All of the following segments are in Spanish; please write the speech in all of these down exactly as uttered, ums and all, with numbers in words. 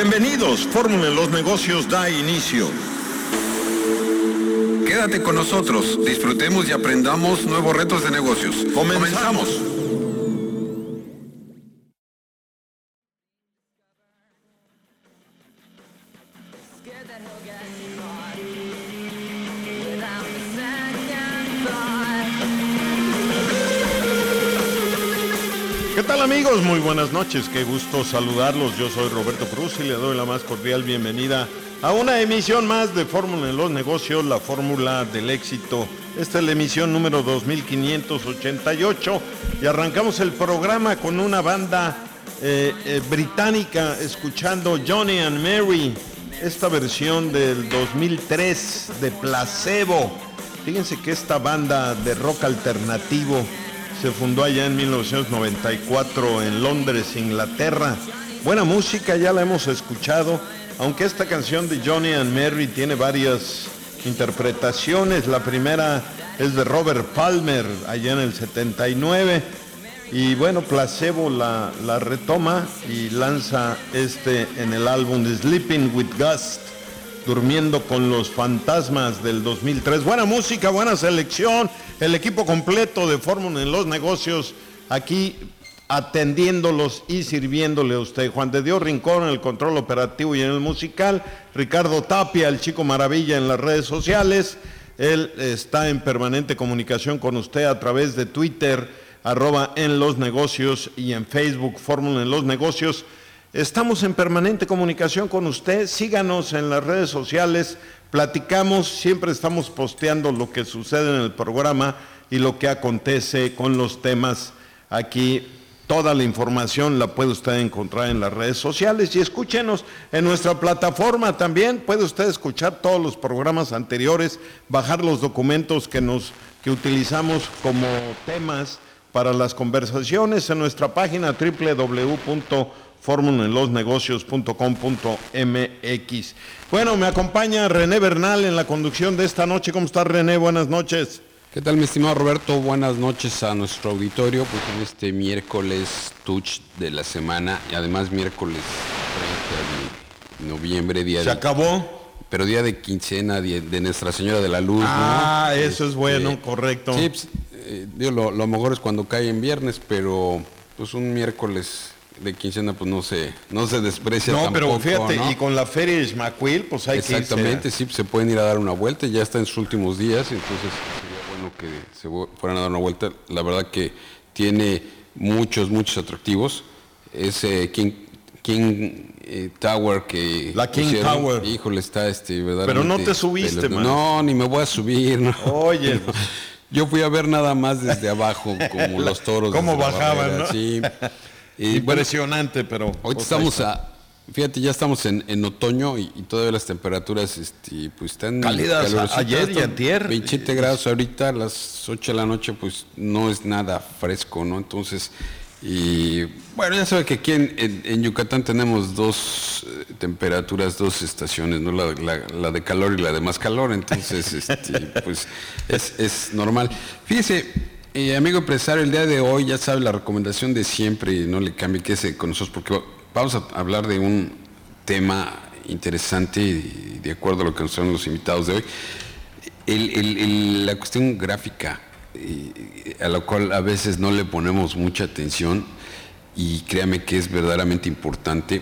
Bienvenidos, Fórmula en los Negocios da inicio. Quédate con nosotros, disfrutemos y aprendamos nuevos retos de negocios. Comenzamos. ¿Qué tal, amigos? Muy buenas noches, qué gusto saludarlos. Yo soy Roberto Cruz y le doy la más cordial bienvenida a una emisión más de Fórmula en los Negocios, la fórmula del éxito. Esta es la emisión número dos mil quinientos ochenta y ocho y arrancamos el programa con una banda eh, eh, británica, escuchando Johnny and Mary, esta versión del dos mil tres de Placebo. Fíjense que esta banda de rock alternativo se fundó allá en mil novecientos noventa y cuatro en Londres, Inglaterra. Buena música, ya la hemos escuchado, aunque esta canción de Johnny and Mary tiene varias interpretaciones. La primera es de Robert Palmer, allá en el setenta y nueve, y bueno, Placebo la, la retoma y lanza este en el álbum de Sleeping with Ghosts, Durmiendo con los Fantasmas, del dos mil tres. Buena música, buena selección, el equipo completo de Fórmula en los Negocios aquí atendiéndolos y sirviéndole a usted. Juan de Dios Rincón en el control operativo y en el musical, Ricardo Tapia, el Chico Maravilla, en las redes sociales. Él está en permanente comunicación con usted a través de Twitter, arroba en los negocios, y en Facebook, Fórmula en los Negocios. Estamos en permanente comunicación con usted, síganos en las redes sociales, platicamos, siempre estamos posteando lo que sucede en el programa y lo que acontece con los temas aquí. Toda la información la puede usted encontrar en las redes sociales y escúchenos en nuestra plataforma también. Puede usted escuchar todos los programas anteriores, bajar los documentos que, nos, que utilizamos como temas para las conversaciones en nuestra página doble u doble u doble u punto fórmula en los negocios punto com punto m x. Bueno, me acompaña René Bernal en la conducción de esta noche. ¿Cómo estás, René? Buenas noches. ¿Qué tal, mi estimado Roberto? Buenas noches a nuestro auditorio, pues en este miércoles touch de la semana, y además miércoles treinta de noviembre, día ¿Se de... acabó? Pero día de quincena de, de Nuestra Señora de la Luz, ah, ¿no? eso este, es bueno, correcto. Sí, pues, eh, digo, lo, lo mejor es cuando cae en viernes, pero pues un miércoles de quincena pues no se no se desprecia no, tampoco. No, pero fíjate, ¿no? Y con la feria de Xmaquil, pues hay Exactamente, que irse. sí, pues, se pueden ir a dar una vuelta, ya está en sus últimos días, entonces sería bueno que se fueran a dar una vuelta. La verdad que tiene muchos, muchos atractivos. Ese King, King eh, Tower que La King pusieron, Tower. Híjole, está este, ¿verdad? Pero no te subiste, man. No, ni me voy a subir, no. Oye, pues, yo fui a ver nada más desde abajo, como los toros. Cómo bajaban, ¿no? Sí. Y impresionante, bueno, pero... Hoy pues, estamos a... Fíjate, ya estamos en, en otoño y, y todavía las temperaturas este, pues están... cálidas, ayer y antier. veintisiete grados ahorita, a las ocho de la noche, pues no es nada fresco, ¿no? Entonces, y bueno, ya sabe que aquí en, en, en Yucatán tenemos dos eh, temperaturas, dos estaciones, ¿no? La, la, la de calor y la de más calor, entonces, este, pues es, es normal. Fíjese... Eh, amigo empresario, el día de hoy ya sabe la recomendación de siempre, y no le cambie, quédese con nosotros porque vamos a hablar de un tema interesante y de acuerdo a lo que nos traen los invitados de hoy. El, el, el, la cuestión gráfica, eh, a la cual a veces no le ponemos mucha atención, y créame que es verdaderamente importante,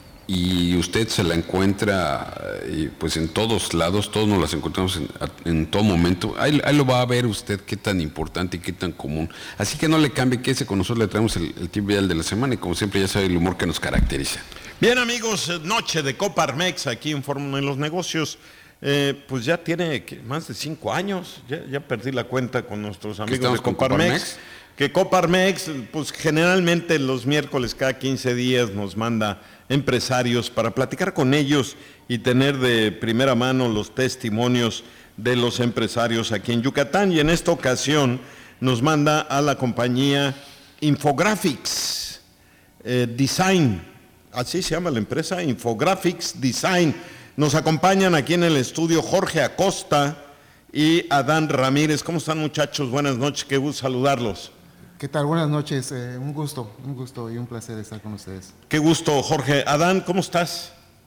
y usted se la encuentra eh, pues en todos lados, todos nos las encontramos en, en todo momento. Ahí, ahí lo va a ver usted qué tan importante y qué tan común. Así que no le cambie, que ese con nosotros le traemos el, el tip vial de la semana, y como siempre ya sabe el humor que nos caracteriza. Bien, amigos, noche de Coparmex aquí en Fórmula en los Negocios. Eh, pues ya tiene más de cinco años, ya, ya perdí la cuenta con nuestros amigos de Coparmex. Coparmex. Que Coparmex, pues generalmente los miércoles cada quince días nos manda empresarios para platicar con ellos y tener de primera mano los testimonios de los empresarios aquí en Yucatán. Y en esta ocasión nos manda a la compañía Infographics eh, Design, así se llama la empresa, Infographics Design. Nos acompañan aquí en el estudio Jorge Acosta y Adán Ramírez. ¿Cómo están, muchachos? Buenas noches, qué gusto saludarlos. ¿Qué tal? Buenas noches, eh, un gusto, un gusto y un placer estar con ustedes. Qué gusto, Jorge. Adán, ¿cómo estás?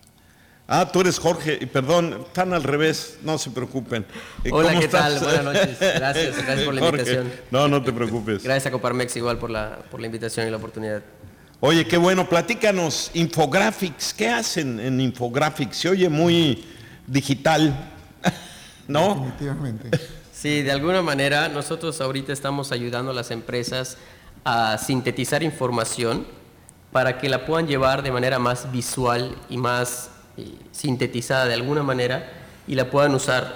Ah, tú eres Jorge, y perdón, están al revés, no se preocupen. Hola, ¿Cómo ¿qué estás? tal? Buenas noches, gracias, gracias por la Jorge. invitación. No, no te preocupes. Gracias a Coparmex igual por la, por la invitación y la oportunidad. Oye, qué bueno, platícanos, Infographics, ¿qué hacen en Infographics? Se oye muy digital, ¿no? Definitivamente. Sí, de alguna manera nosotros ahorita estamos ayudando a las empresas a sintetizar información para que la puedan llevar de manera más visual y más eh, sintetizada de alguna manera y la puedan usar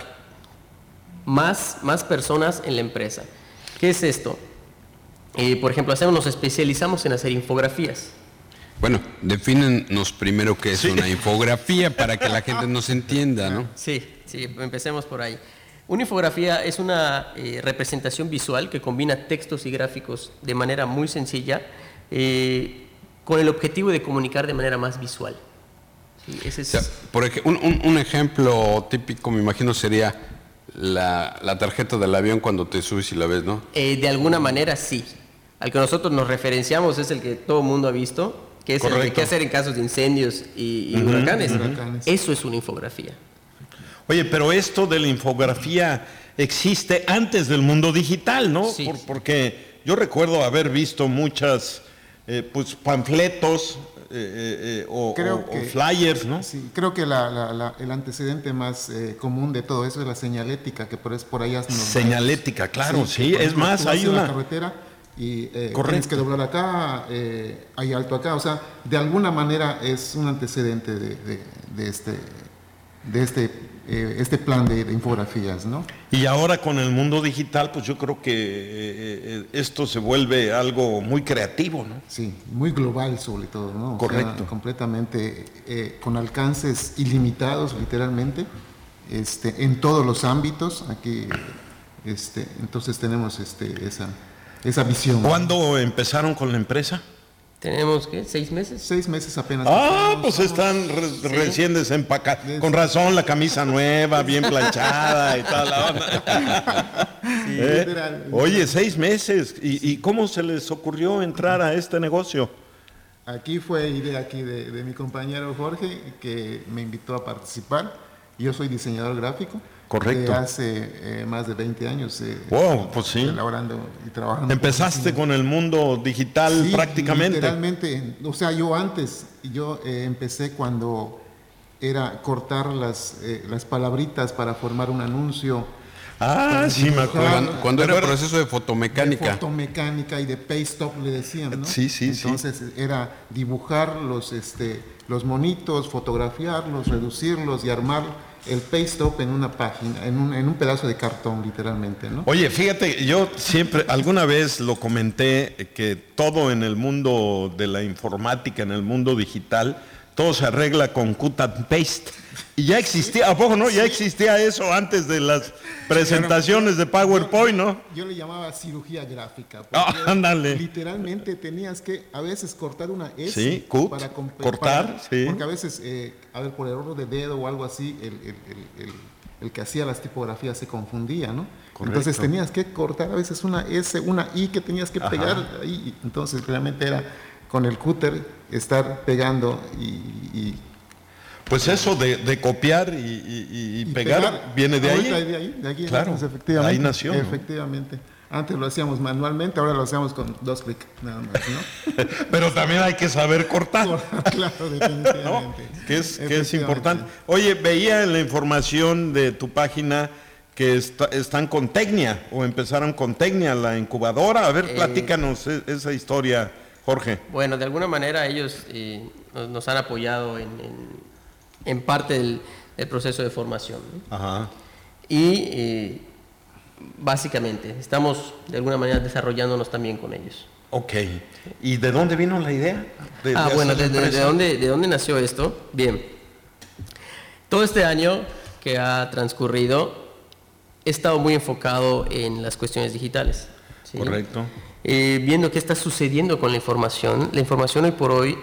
más, más personas en la empresa. ¿Qué es esto? Eh, por ejemplo, hacemos, nos especializamos en hacer infografías. Bueno, defínenos primero qué es Sí. una infografía para que la gente nos entienda, ¿no? Sí, sí, empecemos por ahí. Una infografía es una eh, representación visual que combina textos y gráficos de manera muy sencilla eh, con el objetivo de comunicar de manera más visual. Sí, ese es... O sea, por ej- un, un- un ejemplo típico, me imagino, sería la, la tarjeta del avión cuando te subes y la ves, ¿no? Eh, de alguna manera sí. Al que nosotros nos referenciamos es el que todo el mundo ha visto, que es el de Correcto. qué hacer en casos de incendios y, y Ujú, huracanes. huracanes. Eso es una infografía. Oye, pero esto de la infografía existe antes del mundo digital, ¿no? Sí. Por- porque yo recuerdo haber visto muchas eh, pues, panfletos eh, eh, eh, o, Creo o- o que- flyers, ¿no? Sí, creo que la, la- la- el antecedente más eh, común de todo eso es la señalética, que por, es, por allá... nos- Señalética, claro, sí. que, por Es ejemplo, más, tú vas hay en la una... carretera y eh, Correcto. tienes que doblar acá, eh, hay alto acá, o sea, de alguna manera es un antecedente de, de- de este, de este, eh, este plan de, de infografías, ¿no? Y ahora con el mundo digital, pues yo creo que eh, eh, esto se vuelve algo muy creativo, ¿no? Sí, muy global sobre todo, ¿no? O Correcto. sea, completamente eh, con alcances ilimitados, literalmente, este, en todos los ámbitos. Aquí, este, entonces tenemos este, esa, esa visión. ¿Cuándo empezaron con la empresa? Tenemos, ¿qué? ¿Seis meses? Seis meses apenas. Ah, empezamos, pues somos- están re- recién desempacados. Con razón, la camisa nueva, bien planchada y toda la onda. Sí, ¿Eh? literal. Oye, seis meses. ¿Y, y cómo se les ocurrió entrar a este negocio? Aquí fue idea aquí de, de mi compañero Jorge, que me invitó a participar. Yo soy diseñador gráfico. Correcto. De hace eh, más de veinte años. eh, Wow, pues sí. Elaborando y trabajando. Empezaste con el mundo digital Sí, prácticamente. literalmente. O sea, yo antes, yo eh, empecé cuando era cortar las, eh, las palabritas para formar un anuncio. Ah, sí, me acuerdo. Cuando, cuando era el Recuerdo- proceso de De fotomecánica. fotomecánica y de paste-up le decían, ¿no? Sí, sí, sí. Entonces era dibujar los, este, los monitos, fotografiarlos, reducirlos y armar el paste-up en una página, en un, en un pedazo de cartón, literalmente, ¿no? Oye, fíjate, yo siempre, alguna vez lo comenté, eh, que todo en el mundo de la informática, en el mundo digital, todo se arregla con cut and paste. Y ya existía, ¿a poco no? Ya existía eso antes de las presentaciones de PowerPoint, ¿no? Yo le llamaba cirugía gráfica. Ah, porque ándale. Literalmente tenías que a veces cortar una S. Sí, cut, comp- cortar, sí. Porque a veces, eh, a ver, por error de dedo o algo así, el, el- el- el- el que hacía las tipografías se confundía, ¿no? Correcto. Entonces tenías que cortar a veces una S, una I que tenías que Ajá. pegar ahí. Entonces realmente era con el cúter estar pegando y... y Pues eso de, de copiar y, y- y y pegar, viene de ahorita ahí. de ahí, de aquí, Claro, pues, efectivamente. ahí nació, ¿no? Efectivamente. Antes lo hacíamos manualmente, ahora lo hacemos con dos clics nada más, ¿no? Pero también hay que saber cortar. Claro, ¿No? definitivamente. Que es, que es Efectivamente. importante. Oye, veía en la información de tu página que está- están con Tecnia o empezaron con Tecnia, la incubadora. A ver, Eh, platícanos e- esa historia, Jorge. Bueno, de alguna manera ellos eh, nos, nos han apoyado en, en- en parte del, del proceso de formación, ¿no? Ajá. Y eh, básicamente estamos de alguna manera desarrollándonos también con ellos. Ok. ¿Y de dónde vino la idea? De- Ah, de bueno, hacer ¿de, de- de empresa? dónde, ¿de dónde nació esto? Bien. Todo este año que ha transcurrido he estado muy enfocado en las cuestiones digitales. ¿sí? Correcto. Eh, viendo qué está sucediendo con la información. La información hoy por hoy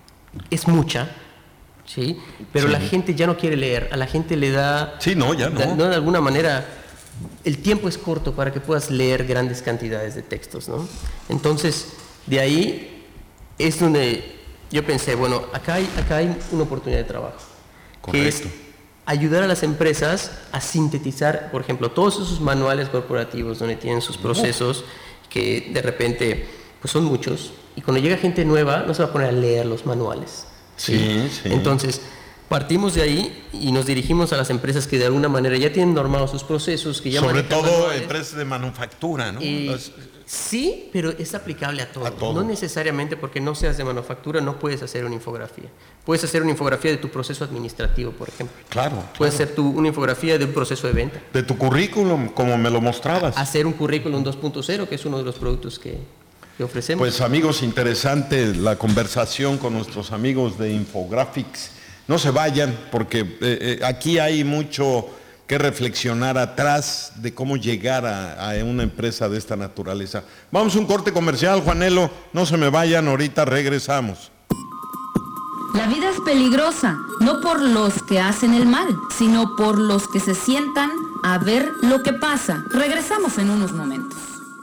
es mucha, ¿sí? Pero Sí. la gente ya no quiere leer. A la gente le da... Sí, no, ya no. da- de alguna manera, el tiempo es corto para que puedas leer grandes cantidades de textos, ¿no? Entonces, de ahí es donde yo pensé, bueno, acá hay, acá hay una oportunidad de trabajo. que es ayudar a las empresas a sintetizar, por ejemplo, todos esos manuales corporativos donde tienen sus procesos, que de repente pues son muchos, y cuando llega gente nueva no se va a poner a leer los manuales. Sí, sí. sí. Entonces, partimos de ahí y nos dirigimos a las empresas que de alguna manera ya tienen normados sus procesos, que ya sobre todo manuales. Empresas de manufactura, ¿no? Y, Las... sí, pero es aplicable a todo. a todo. No necesariamente porque no seas de manufactura no puedes hacer una infografía. Puedes hacer una infografía de tu proceso administrativo, por ejemplo. Claro. claro. Puedes hacer tu, una infografía de un proceso de venta. De tu currículum, como me lo mostrabas. Hacer un currículum dos punto cero, que es uno de los productos que, que ofrecemos. Pues amigos, interesante la conversación con nuestros amigos de Infographics. No se vayan, porque eh, eh, aquí hay mucho que reflexionar atrás de cómo llegar a, a una empresa de esta naturaleza. Vamos a un corte comercial, Juanelo, no se me vayan, ahorita regresamos. La vida es peligrosa, no por los que hacen el mal, sino por los que se sientan a ver lo que pasa. Regresamos en unos momentos.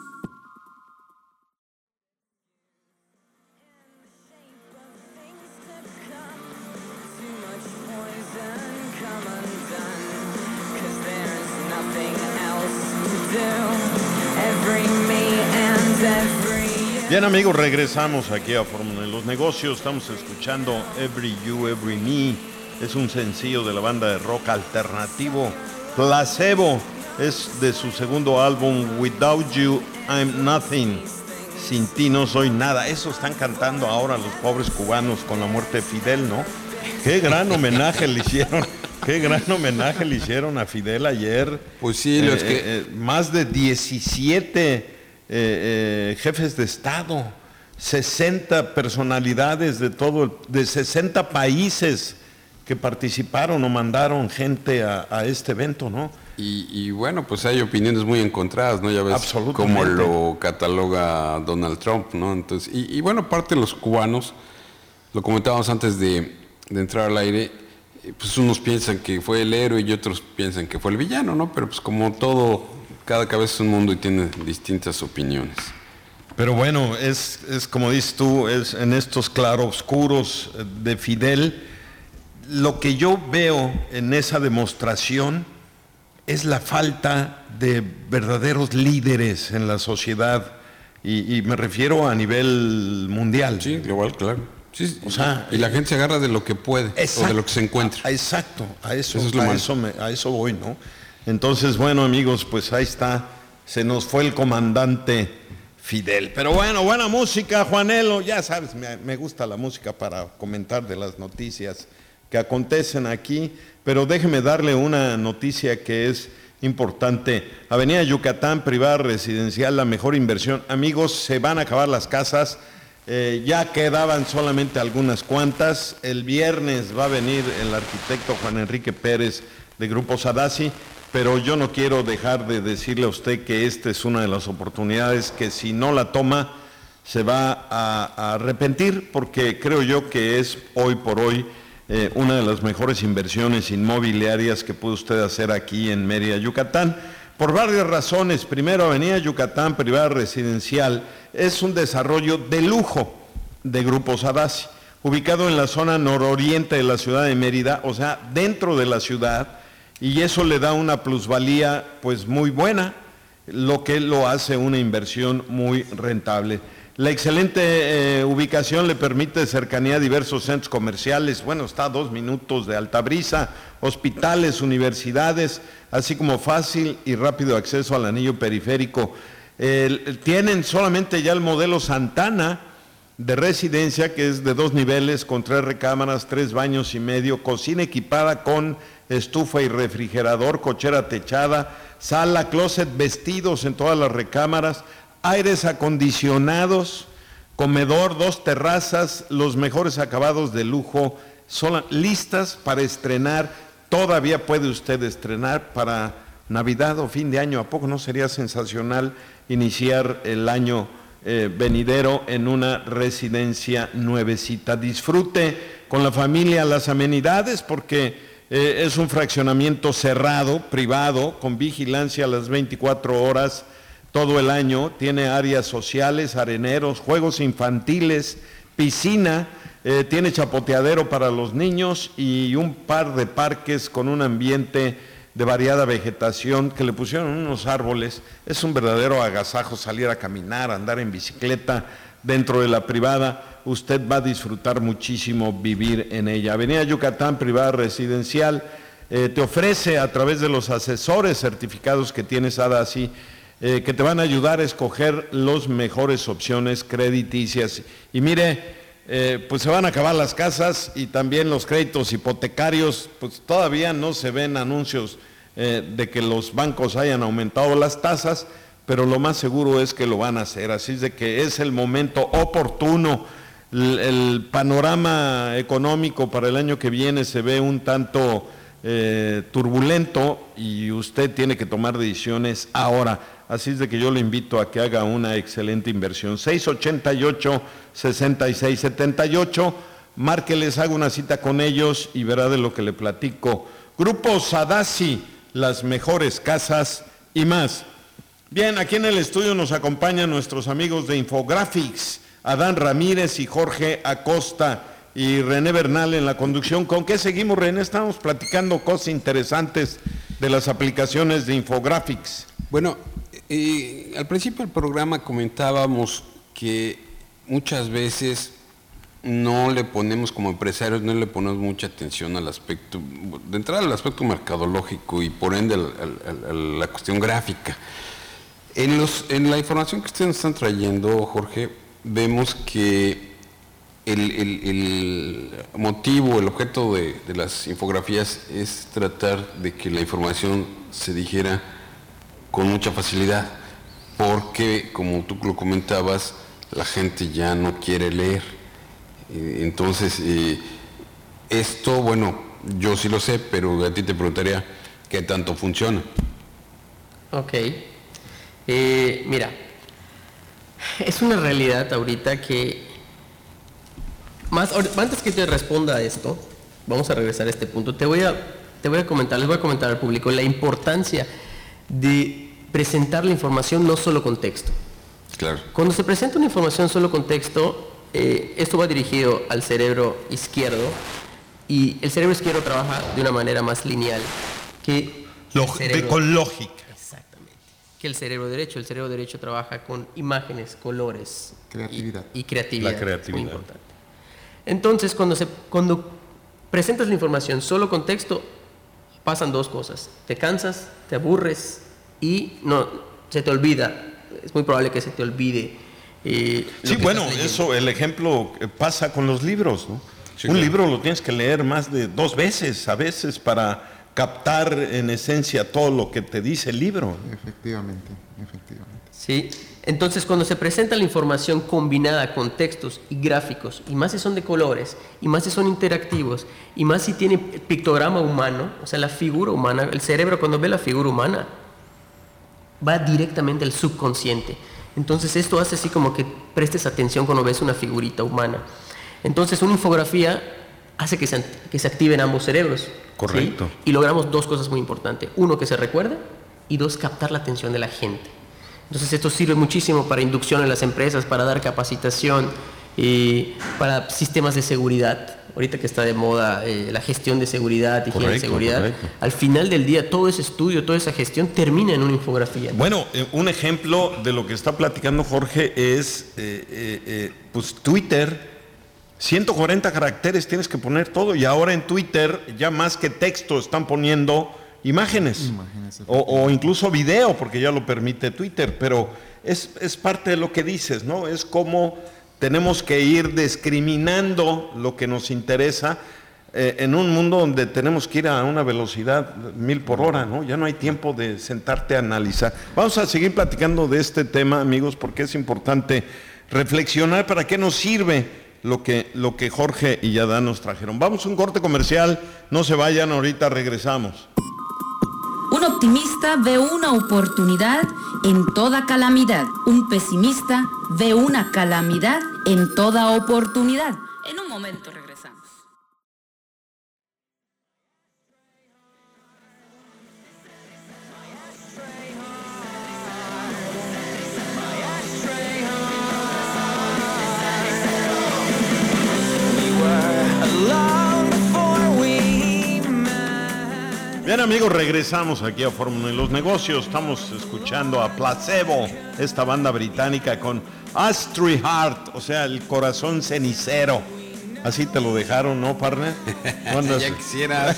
Bien amigos, regresamos aquí a Fórmula de los Negocios. Estamos escuchando Every You, Every Me. Es un sencillo de la banda de rock alternativo Placebo. Es de su segundo álbum Without You, I'm Nothing. Sin ti no soy nada. Eso están cantando ahora los pobres cubanos con la muerte de Fidel, ¿no? Qué gran homenaje le hicieron. Qué gran homenaje le hicieron a Fidel ayer. Pues sí, los eh, que... eh, más de diecisiete eh, eh, jefes de Estado, sesenta personalidades de todo, de sesenta países que participaron o mandaron gente a, a este evento, ¿no? Y, y bueno, pues hay opiniones muy encontradas, ¿no? Ya ves Absolutamente. cómo lo cataloga Donald Trump, ¿no? Entonces, y, y bueno, aparte de los cubanos, lo comentábamos antes de, de entrar al aire, pues unos piensan que fue el héroe y otros piensan que fue el villano, ¿no? Pero pues como todo, cada cabeza es un mundo y tiene distintas opiniones. Pero bueno, es, es como dices tú, es en estos claroscuros de Fidel, lo que yo veo en esa demostración es la falta de verdaderos líderes en la sociedad, y, y me refiero a nivel mundial. Sí, global, claro. Sí, O sea, y la gente se agarra de lo que puede, exacto, o de lo que se encuentra. a- exacto, a eso, Eso es lo a, malo. eso me- a eso voy, ¿no? Entonces, bueno, amigos, pues ahí está, se nos fue el comandante Fidel. Pero bueno, buena música, Juanelo, ya sabes, me, me gusta la música para comentar de las noticias que acontecen aquí, pero déjeme darle una noticia que es importante. Avenida Yucatán, privada residencial, la mejor inversión. Amigos, se van a acabar las casas. Eh, ya quedaban solamente algunas cuantas. El viernes va a venir el arquitecto Juan Enrique Pérez de Grupo Sadasi, pero yo no quiero dejar de decirle a usted que esta es una de las oportunidades que si no la toma se va a, a arrepentir, porque creo yo que es hoy por hoy eh, una de las mejores inversiones inmobiliarias que puede usted hacer aquí en Mérida, Yucatán, por varias razones. Primero, Avenida Yucatán, privada residencial, es un desarrollo de lujo de Grupo Sadasi, ubicado en la zona nororiente de la ciudad de Mérida, o sea, dentro de la ciudad, y eso le da una plusvalía pues muy buena, lo que lo hace una inversión muy rentable. La excelente eh, ubicación le permite cercanía a diversos centros comerciales, bueno, está a dos minutos de Altabrisa, hospitales, universidades, así como fácil y rápido acceso al anillo periférico. Eh, tienen solamente ya el modelo Santana de residencia, que es de dos niveles, con tres recámaras, tres baños y medio, cocina equipada con estufa y refrigerador, cochera techada, sala, closet, vestidos en todas las recámaras, aires acondicionados, comedor, dos terrazas, los mejores acabados de lujo, son listas para estrenar. Todavía puede usted estrenar para Navidad o fin de año. ¿A poco no sería sensacional iniciar el año eh, venidero en una residencia nuevecita? Disfrute con la familia las amenidades, porque eh, es un fraccionamiento cerrado, privado, con vigilancia a las veinticuatro horas todo el año. Tiene áreas sociales, areneros, juegos infantiles, piscina, Eh, tiene chapoteadero para los niños y un par de parques con un ambiente de variada vegetación que le pusieron unos árboles. Es un verdadero agasajo salir a caminar, andar en bicicleta dentro de la privada. Usted va a disfrutar muchísimo vivir en ella. Avenida Yucatán, privada residencial, eh, te ofrece a través de los asesores certificados que tienes A D A S I, eh, que te van a ayudar a escoger las mejores opciones crediticias. Y mire, Eh, pues se van a acabar las casas y también los créditos hipotecarios, pues todavía no se ven anuncios eh, de que los bancos hayan aumentado las tasas, pero lo más seguro es que lo van a hacer, así es de que es el momento oportuno. El, el panorama económico para el año que viene se ve un tanto eh, turbulento y usted tiene que tomar decisiones ahora. Así es de que yo le invito a que haga una excelente inversión. seis ochenta y ocho, sesenta y seis setenta y ocho, márqueles, haga una cita con ellos y verá de lo que le platico. Grupo Sadasi, las mejores casas y más. Bien, aquí en el estudio nos acompañan nuestros amigos de Infographics, Adán Ramírez y Jorge Acosta, y René Bernal en la conducción. ¿Con qué seguimos, René? Estamos platicando cosas interesantes de las aplicaciones de Infographics. Bueno, eh, al principio del programa comentábamos que muchas veces no le ponemos, como empresarios, no le ponemos mucha atención al aspecto, de entrada al aspecto mercadológico y por ende a la cuestión gráfica. En, los, en la información que ustedes nos están trayendo, Jorge, vemos que el, el, el motivo, el objeto de, de las infografías es tratar de que la información se digiera con mucha facilidad, porque, como tú lo comentabas, la gente ya no quiere leer. Entonces, eh, esto, bueno, yo sí lo sé, pero a ti te preguntaría qué tanto funciona. Ok. Eh, mira, es una realidad ahorita que, más, antes que te responda a esto, vamos a regresar a este punto, te voy a, te voy a comentar, les voy a comentar al público la importancia de presentar la información no solo con texto. Claro. Cuando se presenta una información solo con texto, eh, esto va dirigido al cerebro izquierdo, y el cerebro izquierdo trabaja de una manera más lineal que Log- el cerebro, de, con lógica. exactamente, que el cerebro derecho. El cerebro derecho trabaja con imágenes, colores, Creatividad. y, y creatividad. La creatividad. Muy importante. Entonces, cuando se cuando presentas la información solo con texto, pasan dos cosas: te cansas, te aburres y no se te olvida. Es muy probable que se te olvide. Eh, lo Sí, que bueno, estás leyendo. eso, el ejemplo pasa con los libros, ¿no? Sí, Un claro. libro lo tienes que leer más de dos veces, a veces, para captar en esencia todo lo que te dice el libro. Efectivamente, efectivamente. Sí. Entonces, cuando se presenta la información combinada con textos y gráficos, y más si son de colores, y más si son interactivos, y más si tiene pictograma humano, o sea, la figura humana, el cerebro cuando ve la figura humana, va directamente al subconsciente. Entonces, esto hace así como que prestes atención cuando ves una figurita humana. Entonces, una infografía hace que se, que se activen ambos cerebros. Correcto. ¿Sí? Y logramos dos cosas muy importantes. Uno, que se recuerde, y dos, captar la atención de la gente. Entonces, esto sirve muchísimo para inducción en las empresas, para dar capacitación, y para sistemas de seguridad. Ahorita que está de moda eh, la gestión de seguridad, higiene de Correcto, seguridad, correcto. al final del día todo ese estudio, toda esa gestión termina en una infografía. Bueno, eh, un ejemplo de lo que está platicando Jorge es, eh, eh, eh, pues Twitter, ciento cuarenta caracteres tienes que poner todo, y ahora en Twitter ya más que texto están poniendo imágenes, Imágenes, o, o incluso video, porque ya lo permite Twitter, pero es, es parte de lo que dices, ¿no? Es como tenemos que ir discriminando lo que nos interesa eh, en un mundo donde tenemos que ir a una velocidad mil por hora, ¿no? Ya no hay tiempo de sentarte a analizar. Vamos a seguir platicando de este tema, amigos, porque es importante reflexionar para qué nos sirve lo que, lo que Jorge y Adán nos trajeron. Vamos a un corte comercial, no se vayan, ahorita regresamos. Un optimista ve una oportunidad en toda calamidad. Un pesimista ve una calamidad en toda oportunidad. En un momento regresamos. We amigos, regresamos aquí a Fórmula en los Negocios. Estamos escuchando a Placebo, esta banda británica con Astray Heart, o sea, el corazón cenicero. Así te lo dejaron, ¿no, partner? Ya quisieras.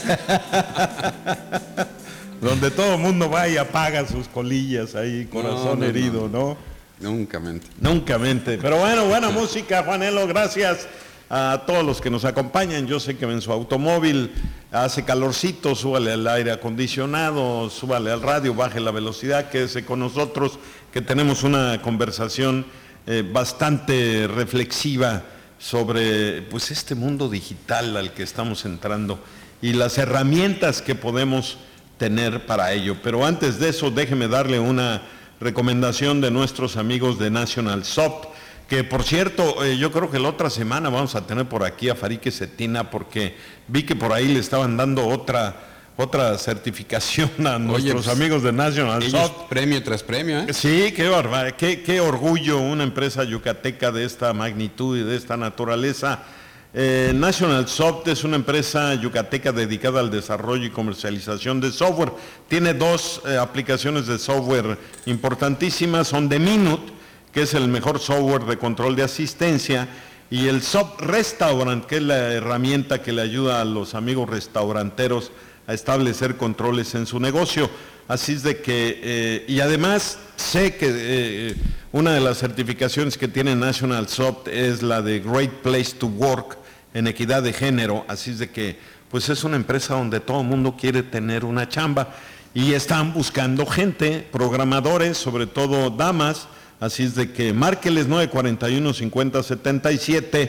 Donde todo el mundo va y apaga sus colillas ahí, corazón no, no, herido, ¿no? Nunca mente. Nunca mente. Pero bueno, buena música, Juanelo, gracias a todos los que nos acompañan. Yo sé que en su automóvil hace calorcito, súbale al aire acondicionado, súbale al radio, baje la velocidad, quédese con nosotros, que tenemos una conversación eh, bastante reflexiva sobre pues este mundo digital al que estamos entrando y las herramientas que podemos tener para ello. Pero antes de eso, déjeme darle una recomendación de nuestros amigos de National Soft, que por cierto, eh, yo creo que la otra semana vamos a tener por aquí a Farique Cetina, porque vi que por ahí le estaban dando otra otra certificación a nuestros pues, amigos de National Soft. Premio tras premio, ¿eh? Sí, qué barbaridad, qué, qué orgullo una empresa yucateca de esta magnitud y de esta naturaleza. Eh, National Soft es una empresa yucateca dedicada al desarrollo y comercialización de software. Tiene dos eh, aplicaciones de software importantísimas, son The Minute, que es el mejor software de control de asistencia, y el Soft Restaurant, que es la herramienta que le ayuda a los amigos restauranteros a establecer controles en su negocio. Así es de que, eh, y además sé que eh, una de las certificaciones que tiene National Soft es la de Great Place to Work en equidad de género. Así es de que, pues es una empresa donde todo el mundo quiere tener una chamba y están buscando gente, programadores, sobre todo damas. Así es de que márqueles nueve cuarenta y uno, cincuenta, setenta y siete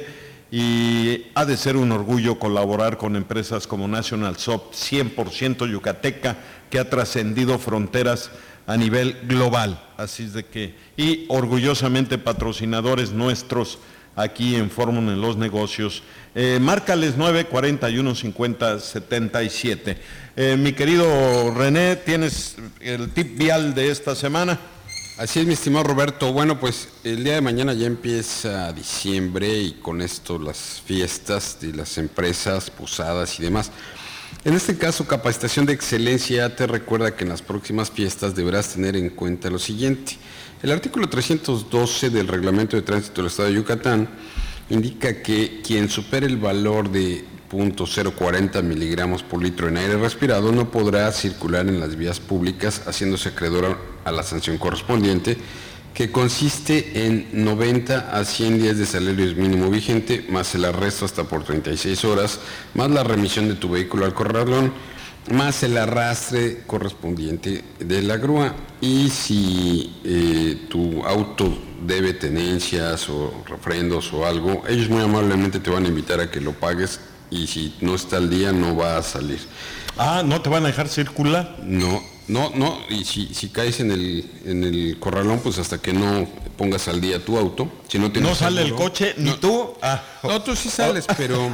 y ha de ser un orgullo colaborar con empresas como National Soft, cien por ciento yucateca, que ha trascendido fronteras a nivel global. Así es de que, y orgullosamente patrocinadores nuestros aquí en Fórmula en los Negocios. Eh, márcales nueve cuarenta y uno, cincuenta, setenta y siete. Eh, mi querido René, ¿tienes el tip vial de esta semana? Así es, mi estimado Roberto. Bueno, pues el día de mañana ya empieza diciembre y con esto las fiestas de las empresas, posadas y demás. En este caso, Capacitación de Excelencia te recuerda que en las próximas fiestas deberás tener en cuenta lo siguiente. El artículo trescientos doce del Reglamento de Tránsito del Estado de Yucatán indica que quien supere el valor de punto cero cuarenta miligramos por litro en aire respirado no podrá circular en las vías públicas, haciéndose acreedor a la sanción correspondiente, que consiste en noventa a cien días de salario mínimo vigente, más el arresto hasta por treinta y seis horas, más la remisión de tu vehículo al corralón, más el arrastre correspondiente de la grúa. Y si eh, tu auto debe tenencias o refrendos o algo, ellos muy amablemente te van a invitar a que lo pagues, y si no está al día no va a salir. Ah, ¿no te van a dejar circular? No, no, no, y si, si caes en el, en el corralón, pues hasta que no pongas al día tu auto, si no tienes ¿No sale seguro, el coche ni no, tú? Ah. No, tú sí sales, pero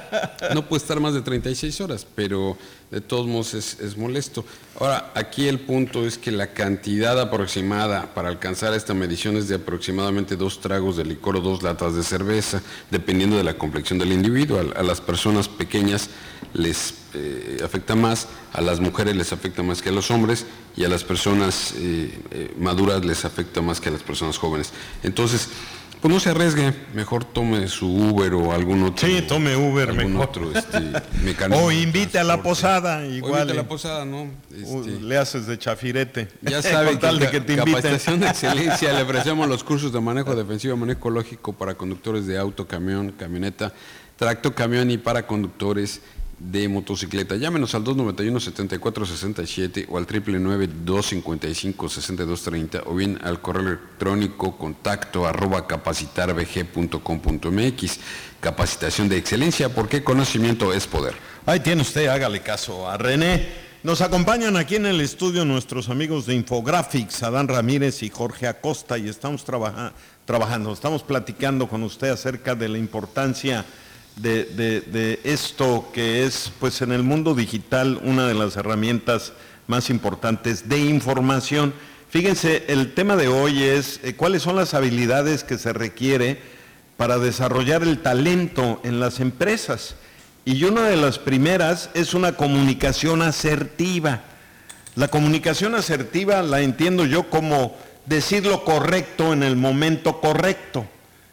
no puede estar más de treinta y seis horas, pero de todos modos es, es molesto. Ahora, aquí el punto es que la cantidad aproximada para alcanzar esta medición es de aproximadamente dos tragos de licor o dos latas de cerveza, dependiendo de la complexión del individuo. A, a las personas pequeñas les eh, afecta más, a las mujeres les afecta más que a los hombres, y a las personas eh, eh, maduras les afecta más que a las personas jóvenes. Entonces, pues no se arriesgue, mejor tome su Uber o algún otro. Sí, tome Uber algún mejor. Otro, este, mecanismo o invite a la posada, igual. O invite a la posada, ¿no? Este, le haces de chafirete. Ya saben que, de que te Capacitación de Excelencia, le ofrecemos los cursos de manejo defensivo, manejo ecológico para conductores de auto, camión, camioneta, tracto, camión y para conductores de motocicleta. Llámenos al dos noventa y uno, setenta y cuatro sesenta y siete o al triple nueve, dos cincuenta y cinco, sesenta y dos treinta o bien al correo electrónico contacto arroba capacitarvg punto com punto mx. Capacitación de Excelencia, porque conocimiento es poder. Ahí tiene usted, hágale caso a René. Nos acompañan aquí en el estudio nuestros amigos de Infographics, Adán Ramírez y Jorge Acosta, y estamos trabaja, trabajando, estamos platicando con usted acerca de la importancia De, de, de esto que es, pues en el mundo digital, una de las herramientas más importantes de información. Fíjense, el tema de hoy es eh, cuáles son las habilidades que se requiere para desarrollar el talento en las empresas. Y una de las primeras es una comunicación asertiva. La comunicación asertiva la entiendo yo como decir lo correcto en el momento correcto.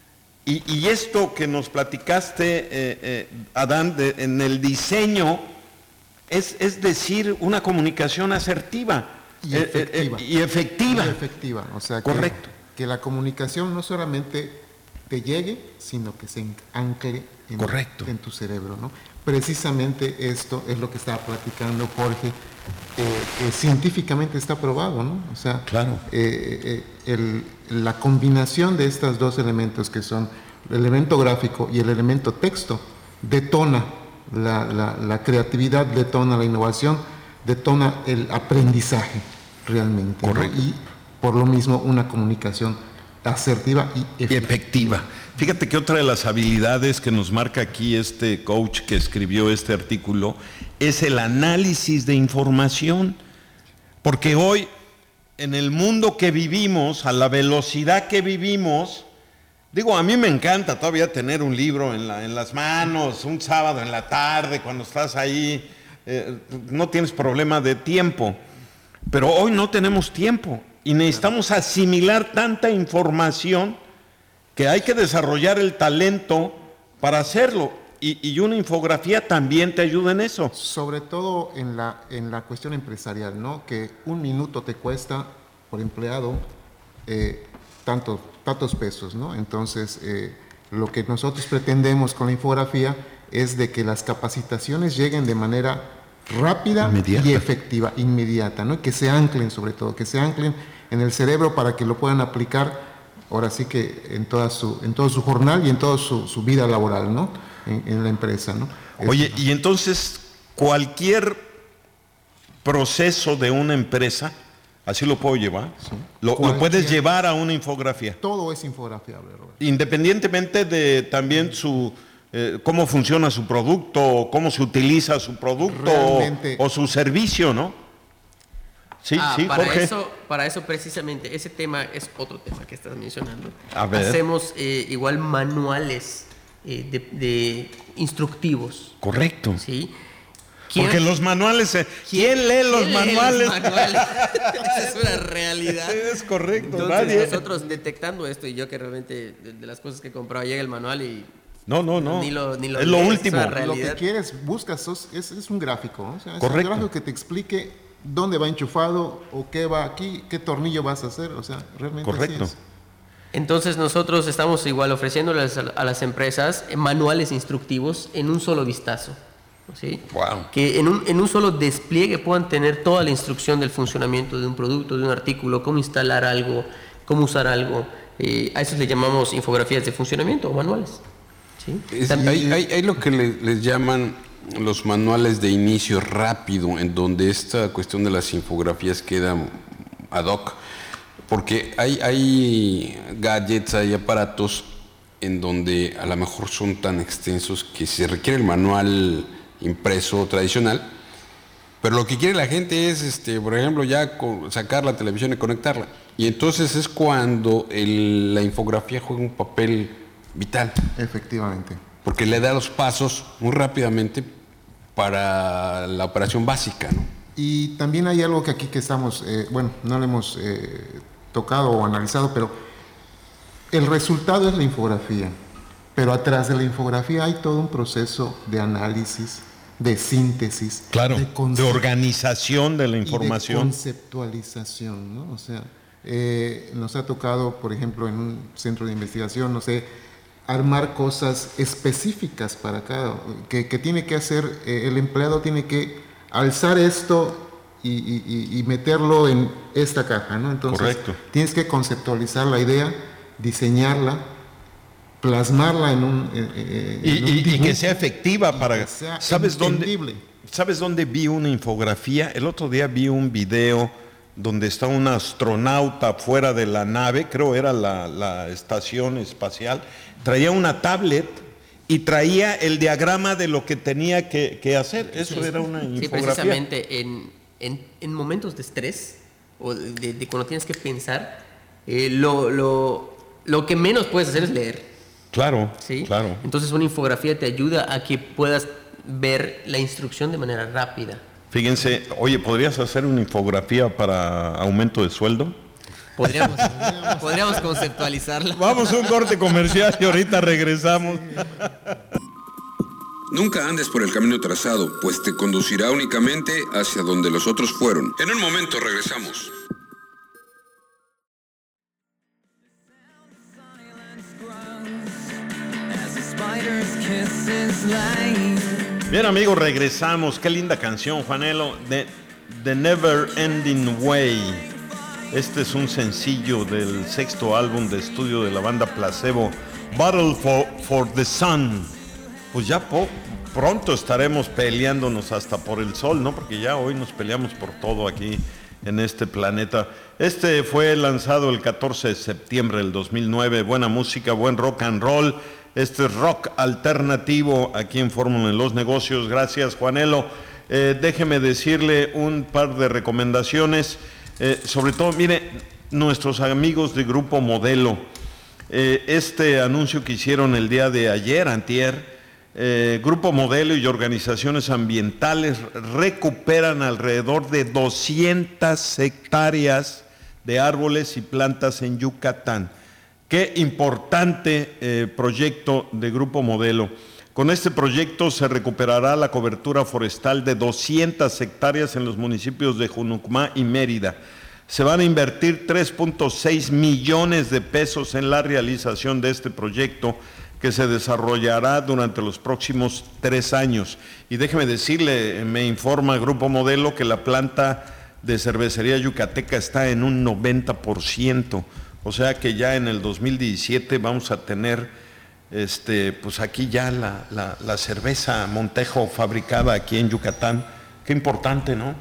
Y, y esto que nos platicaste, eh, eh, Adán, de, en el diseño, es, es decir, una comunicación asertiva. Y efectiva. Eh, eh, y efectiva. Y efectiva. O sea, correcto. Que, que la comunicación no solamente te llegue, sino que se ancle en, correcto. en tu cerebro, ¿no? Precisamente esto es lo que estaba platicando Jorge, eh, que científicamente está probado, ¿no? O sea, claro. eh, eh, el, la combinación de estos dos elementos, que son el elemento gráfico y el elemento texto, detona la, la, la creatividad, detona la innovación, detona el aprendizaje realmente. Correcto. ¿No? Y por lo mismo una comunicación asertiva y efectiva. y efectiva. Fíjate que otra de las habilidades que nos marca aquí este coach que escribió este artículo es el análisis de información. Porque hoy, en el mundo que vivimos, a la velocidad que vivimos, digo, a mí me encanta todavía tener un libro en, la, en las manos, un sábado en la tarde, cuando estás ahí, eh, no tienes problema de tiempo. Pero hoy no tenemos tiempo y necesitamos asimilar tanta información que hay que desarrollar el talento para hacerlo. Y, y una infografía también te ayuda en eso. Sobre todo en la, en la cuestión empresarial, ¿no? Que un minuto te cuesta por empleado eh, tanto, tantos pesos, ¿no? Entonces, eh, lo que nosotros pretendemos con la infografía es de que las capacitaciones lleguen de manera rápida inmediata. Y efectiva, inmediata, ¿no? Y que se anclen, sobre todo, que se anclen en el cerebro para que lo puedan aplicar, ahora sí que en toda su, en todo su jornal y en toda su, su vida laboral, ¿no? En, en la empresa, ¿no? Oye, Esto, ¿no? Y entonces cualquier proceso de una empresa, así lo puedo llevar, Sí. lo, lo Cualquier- puedes llevar a una infografía, Todo es infografiable, Roberto. independientemente de también su eh, cómo funciona su producto, o cómo se utiliza su producto Realmente- o, o su servicio, ¿no? Sí, Ah, sí, para Jorge. eso, para eso precisamente, ese tema es otro tema que estás mencionando. A ver. Hacemos eh, igual manuales eh, de, de instructivos, Correcto. ¿sí? ¿Quién- Porque los manuales, eh, ¿quién lee los quién lee manuales? los manuales? Esa es una realidad. Es correcto, Entonces, nadie. nosotros detectando esto, y yo que realmente de, de las cosas que he comprado llega el manual y No, no, no. Ni lo- ni lo es lo lees, último. es una Lo que realidad. quieres, buscas, sos- es, es un gráfico, ¿no? O sea, es Correcto. un gráfico que te explique dónde va enchufado o qué va aquí, qué tornillo vas a hacer, o sea, realmente Correcto. así es. Entonces nosotros estamos igual ofreciéndoles a a las empresas manuales instructivos en un solo vistazo, ¿sí? Wow. Que en un, en un solo despliegue puedan tener toda la instrucción del funcionamiento de un producto, de un artículo, cómo instalar algo, cómo usar algo. Eh, a eso le llamamos infografías de funcionamiento o manuales, ¿sí? Es- También- hay, hay- hay lo que le- les llaman los manuales de inicio rápido, en donde esta cuestión de las infografías queda ad hoc, porque hay, hay gadgets, hay aparatos en donde a lo mejor son tan extensos que se requiere el manual impreso tradicional, pero lo que quiere la gente es, este, por ejemplo, ya co- sacar la televisión y conectarla. Y entonces es cuando el- la infografía juega un papel vital, Efectivamente. porque le da los pasos muy rápidamente para la operación básica, ¿no? Y también hay algo que aquí que estamos, eh, bueno, no lo hemos eh, tocado o analizado, pero el resultado es la infografía, pero atrás de la infografía hay todo un proceso de análisis, de síntesis, Claro, de, de conce- organización de la y de información. conceptualización, ¿no? O sea, eh, nos ha tocado, por ejemplo, en un centro de investigación, no sé, armar cosas específicas para cada, que, que tiene que hacer, eh, el empleado tiene que alzar esto y, y- y- y meterlo en esta caja, ¿no? Entonces, Correcto. tienes que conceptualizar la idea, diseñarla, plasmarla en un, eh, eh, Y, en un y- y que dibujo. sea efectiva para... que sea ¿Sabes dónde, entendible. ¿Sabes dónde vi una infografía? El otro día vi un video donde está un astronauta fuera de la nave, creo era la, la estación espacial, traía una tablet y traía el diagrama de lo que tenía que, que hacer. Eso era una Sí, infografía. precisamente en, en, en momentos de estrés o de, de- de cuando tienes que pensar, eh, lo, lo, lo que menos puedes hacer es leer, Claro, ¿sí? claro. Entonces una infografía te ayuda a que puedas ver la instrucción de manera rápida. Fíjense, oye, ¿podrías hacer una infografía para aumento de sueldo? Podríamos, podríamos conceptualizarla. Vamos a un corte comercial y ahorita regresamos. Nunca andes por el camino trazado, pues te conducirá únicamente hacia donde los otros fueron. En un momento regresamos. Bien, amigos, regresamos. Qué linda canción, Juanelo, de The Never Ending Way. Este es un sencillo del sexto álbum de estudio de la banda Placebo, Battle for, for the Sun. Pues ya po- pronto estaremos peleándonos hasta por el sol, ¿no? Porque ya hoy nos peleamos por todo aquí en este planeta. Este fue lanzado el catorce de septiembre del dos mil nueve. Buena música, buen rock and roll. Este es rock alternativo aquí en Fórmula en los Negocios. Gracias, Juanelo. Eh, déjeme decirle un par de recomendaciones. Eh, sobre todo, mire, nuestros amigos de Grupo Modelo, eh, este anuncio que hicieron el día de ayer, antier, eh, Grupo Modelo y organizaciones ambientales recuperan alrededor de doscientas hectáreas de árboles y plantas en Yucatán. Qué importante eh, proyecto de Grupo Modelo. Con este proyecto se recuperará la cobertura forestal de doscientas hectáreas en los municipios de Junucmá y Mérida. Se van a invertir tres punto seis millones de pesos en la realización de este proyecto que se desarrollará durante los próximos tres años. Y déjeme decirle, me informa Grupo Modelo que la planta de cervecería yucateca está en un noventa por ciento. O sea que ya en el dos mil diecisiete vamos a tener Este, pues aquí ya la, la, la cerveza Montejo fabricada aquí en Yucatán. Qué importante, ¿no?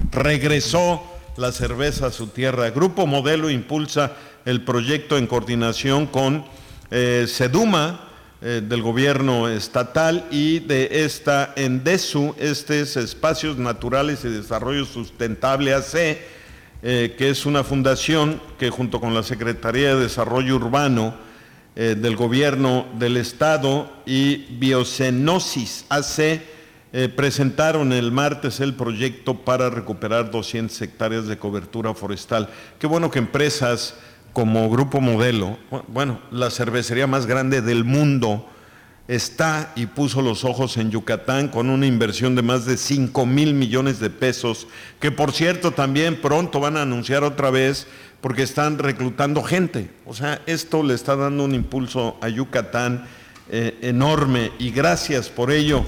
Regresó la cerveza a su tierra. Grupo Modelo impulsa el proyecto en coordinación con eh, Seduma, eh, del gobierno estatal, y de esta Endesu, este es Espacios Naturales y Desarrollo Sustentable A C, eh, que es una fundación que junto con la Secretaría de Desarrollo Urbano Eh, del Gobierno del Estado y Biocenosis A C eh, presentaron el martes el proyecto para recuperar doscientas hectáreas de cobertura forestal. Qué bueno que empresas como Grupo Modelo, bueno, la cervecería más grande del mundo, está y puso los ojos en Yucatán con una inversión de más de cinco mil millones de pesos, que por cierto también pronto van a anunciar otra vez porque están reclutando gente. O sea, esto le está dando un impulso a Yucatán eh, enorme, y gracias por ello.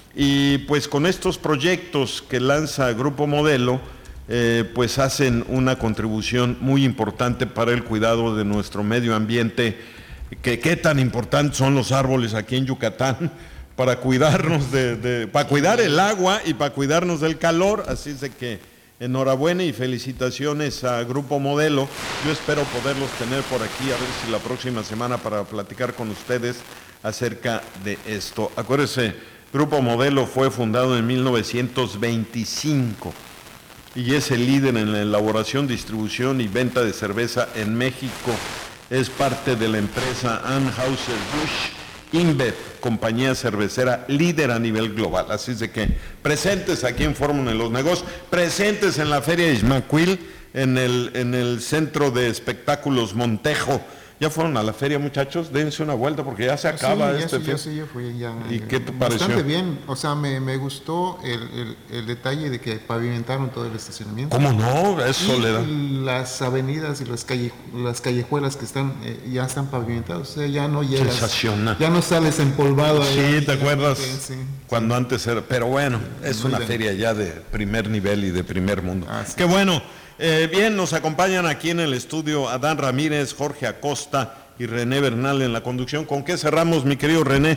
Y pues con estos proyectos que lanza Grupo Modelo, eh, pues hacen una contribución muy importante para el cuidado de nuestro medio ambiente, que qué tan importantes son los árboles aquí en Yucatán para cuidarnos de, de para cuidar el agua y para cuidarnos del calor. Así es de que enhorabuena y felicitaciones a Grupo Modelo. Yo espero poderlos tener por aquí, a ver si la próxima semana, para platicar con ustedes acerca de esto. Acuérdense, Grupo Modelo fue fundado en mil novecientos veinticinco y es el líder en la elaboración, distribución y venta de cerveza en México. Es parte de la empresa Anheuser-Busch InBev, compañía cervecera líder a nivel global. Así es de que presentes aquí en Fórmula en los Negocios, presentes en la Feria Ismaquil, en el, en el Centro de Espectáculos Montejo. ¿Ya fueron a la feria, muchachos? Dense una vuelta porque ya se acaba sí, ya este sí, yo sí, yo fui ya. ¿Y qué te pareció? Bastante bien, o sea, me, me gustó el, el, el detalle de que pavimentaron todo el estacionamiento. ¿Cómo no? Eso y le da. Las avenidas y las, calle, las callejuelas que están eh, ya están pavimentadas, o sea, ya no llegas. Sensacional. Ya no sales empolvado. Sí, allá, ¿te acuerdas? Sí, sí. Cuando antes era, pero bueno, es Muy una bien. feria ya de primer nivel y de primer mundo. Ah, sí. Qué bueno. Eh, bien, nos acompañan aquí en el estudio Adán Ramírez, Jorge Acosta y René Bernal en la conducción. ¿Con qué cerramos, mi querido René?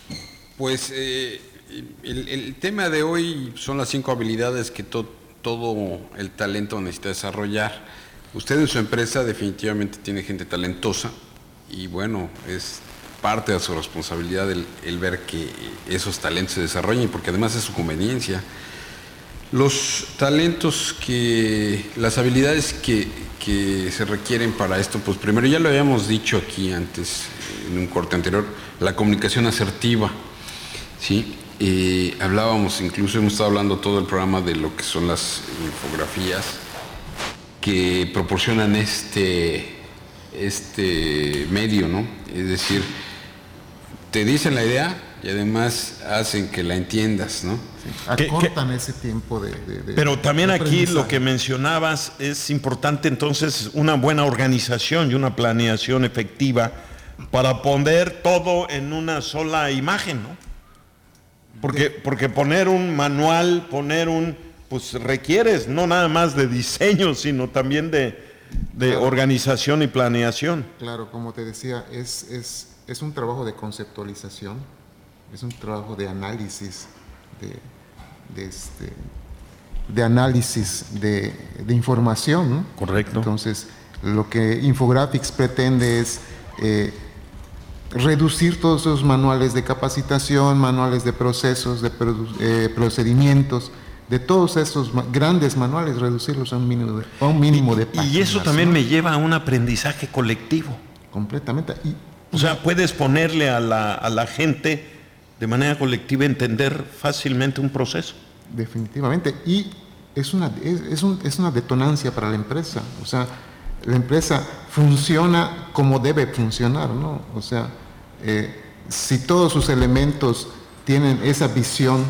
Pues eh, el, el tema de hoy son las cinco habilidades que to, todo el talento necesita desarrollar. Usted en su empresa definitivamente tiene gente talentosa y bueno, es parte de su responsabilidad el, el ver que esos talentos se desarrollen, porque además es su conveniencia. Los talentos que, las habilidades que, que se requieren para esto, pues primero ya lo habíamos dicho aquí antes, en un corte anterior, la comunicación asertiva, ¿sí? eh, hablábamos, incluso hemos estado hablando todo el programa de lo que son las infografías que proporcionan este, este medio, ¿no? Es decir, te dicen la idea y además hacen que la entiendas, ¿no? Sí, acortan ese tiempo de, de, de Pero también de aquí lo que mencionabas es importante entonces una buena organización y una planeación efectiva para poner todo en una sola imagen, ¿no? Porque, porque poner un manual, poner un, pues requieres no nada más de diseño, sino también de, de claro. organización y planeación. Claro, como te decía, es, es, es un trabajo de conceptualización, es un trabajo de análisis, de, de, este, de análisis de, de información, ¿no? Correcto. Entonces, lo que Infographics pretende es eh, reducir todos esos manuales de capacitación, manuales de procesos, de produ- eh, procedimientos, de todos esos ma- grandes manuales, reducirlos a un mínimo de, a un mínimo de páginas. Y eso también ¿no? me lleva a un aprendizaje colectivo. Completamente. Y, O sea, puedes ponerle a la, a la gente de manera colectiva entender fácilmente un proceso. definitivamente. Y es una, es, es, un, es una detonancia para la empresa. O sea, la empresa funciona como debe funcionar, ¿no? O sea, eh, si todos sus elementos tienen esa visión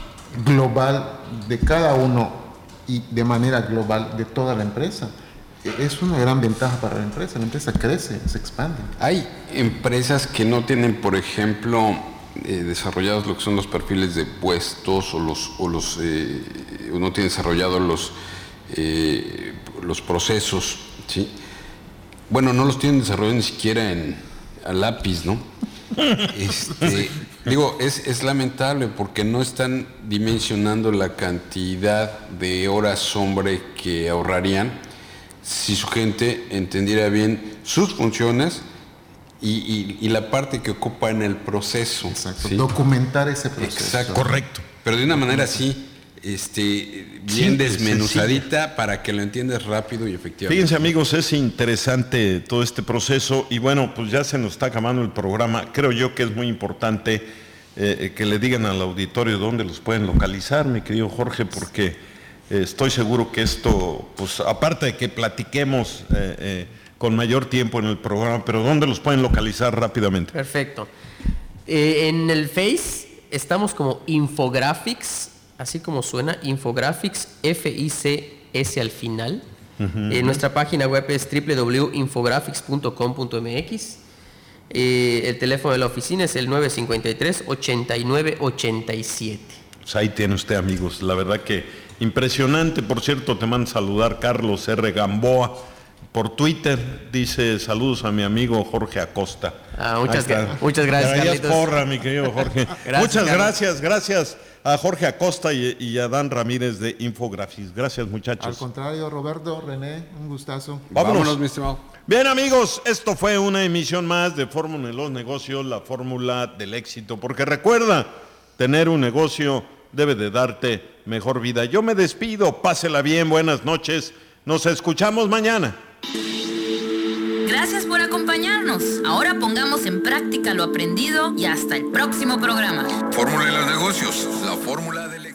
global de cada uno y de manera global de toda la empresa, es una gran ventaja para la empresa. La empresa crece, se expande. Hay empresas que no tienen, por ejemplo, eh, desarrollados lo que son los perfiles de puestos o los, o los eh, o no tienen desarrollados los, eh, los procesos, ¿sí? Bueno, no los tienen desarrollados ni siquiera en, a lápiz, ¿no? Este, digo, es, es lamentable porque no están dimensionando la cantidad de horas hombre que ahorrarían si su gente entendiera bien sus funciones y, y, y la parte que ocupa en el proceso. Exacto. ¿sí? Documentar ese proceso. Exacto. Correcto. Pero de una manera así, este, bien Simple, desmenuzadita sencilla. para que lo entiendas rápido y efectivamente. Fíjense, amigos, es interesante todo este proceso y bueno, pues ya se nos está acabando el programa. Creo yo que es muy importante eh, que le digan al auditorio dónde los pueden localizar, mi querido Jorge, porque eh, estoy seguro que esto, pues aparte de que platiquemos eh, eh, con mayor tiempo en el programa, pero dónde los pueden localizar rápidamente. Perfecto. Eh, en el Face estamos como Infographics, así como suena, Infographics, F I C S al final. Uh-huh. Eh, nuestra página web es doble u doble u doble u punto infographics punto com punto m x. Eh, el teléfono de la oficina es el nueve cinco tres, ocho nueve ocho siete. Pues ahí tiene usted, amigos. La verdad que impresionante. Por cierto, te mando saludar Carlos R. Gamboa por Twitter. Dice saludos a mi amigo Jorge Acosta. Ah, muchas, gra- muchas gracias, Traías Carlitos. porra, mi querido Jorge. Gracias, muchas Carlos. gracias, gracias a Jorge Acosta y, y a Dan Ramírez de Infographics. Gracias, muchachos. Al contrario, Roberto, René, un gustazo. Vámonos. Vámonos, mi estimado. Bien, amigos, esto fue una emisión más de Fórmula en los Negocios, la fórmula del éxito. Porque recuerda, tener un negocio debe de darte mejor vida. Yo me despido, pásela bien, buenas noches. Nos escuchamos mañana. Gracias por acompañarnos. Ahora pongamos en práctica lo aprendido y hasta el próximo programa. Fórmula de los negocios, la fórmula del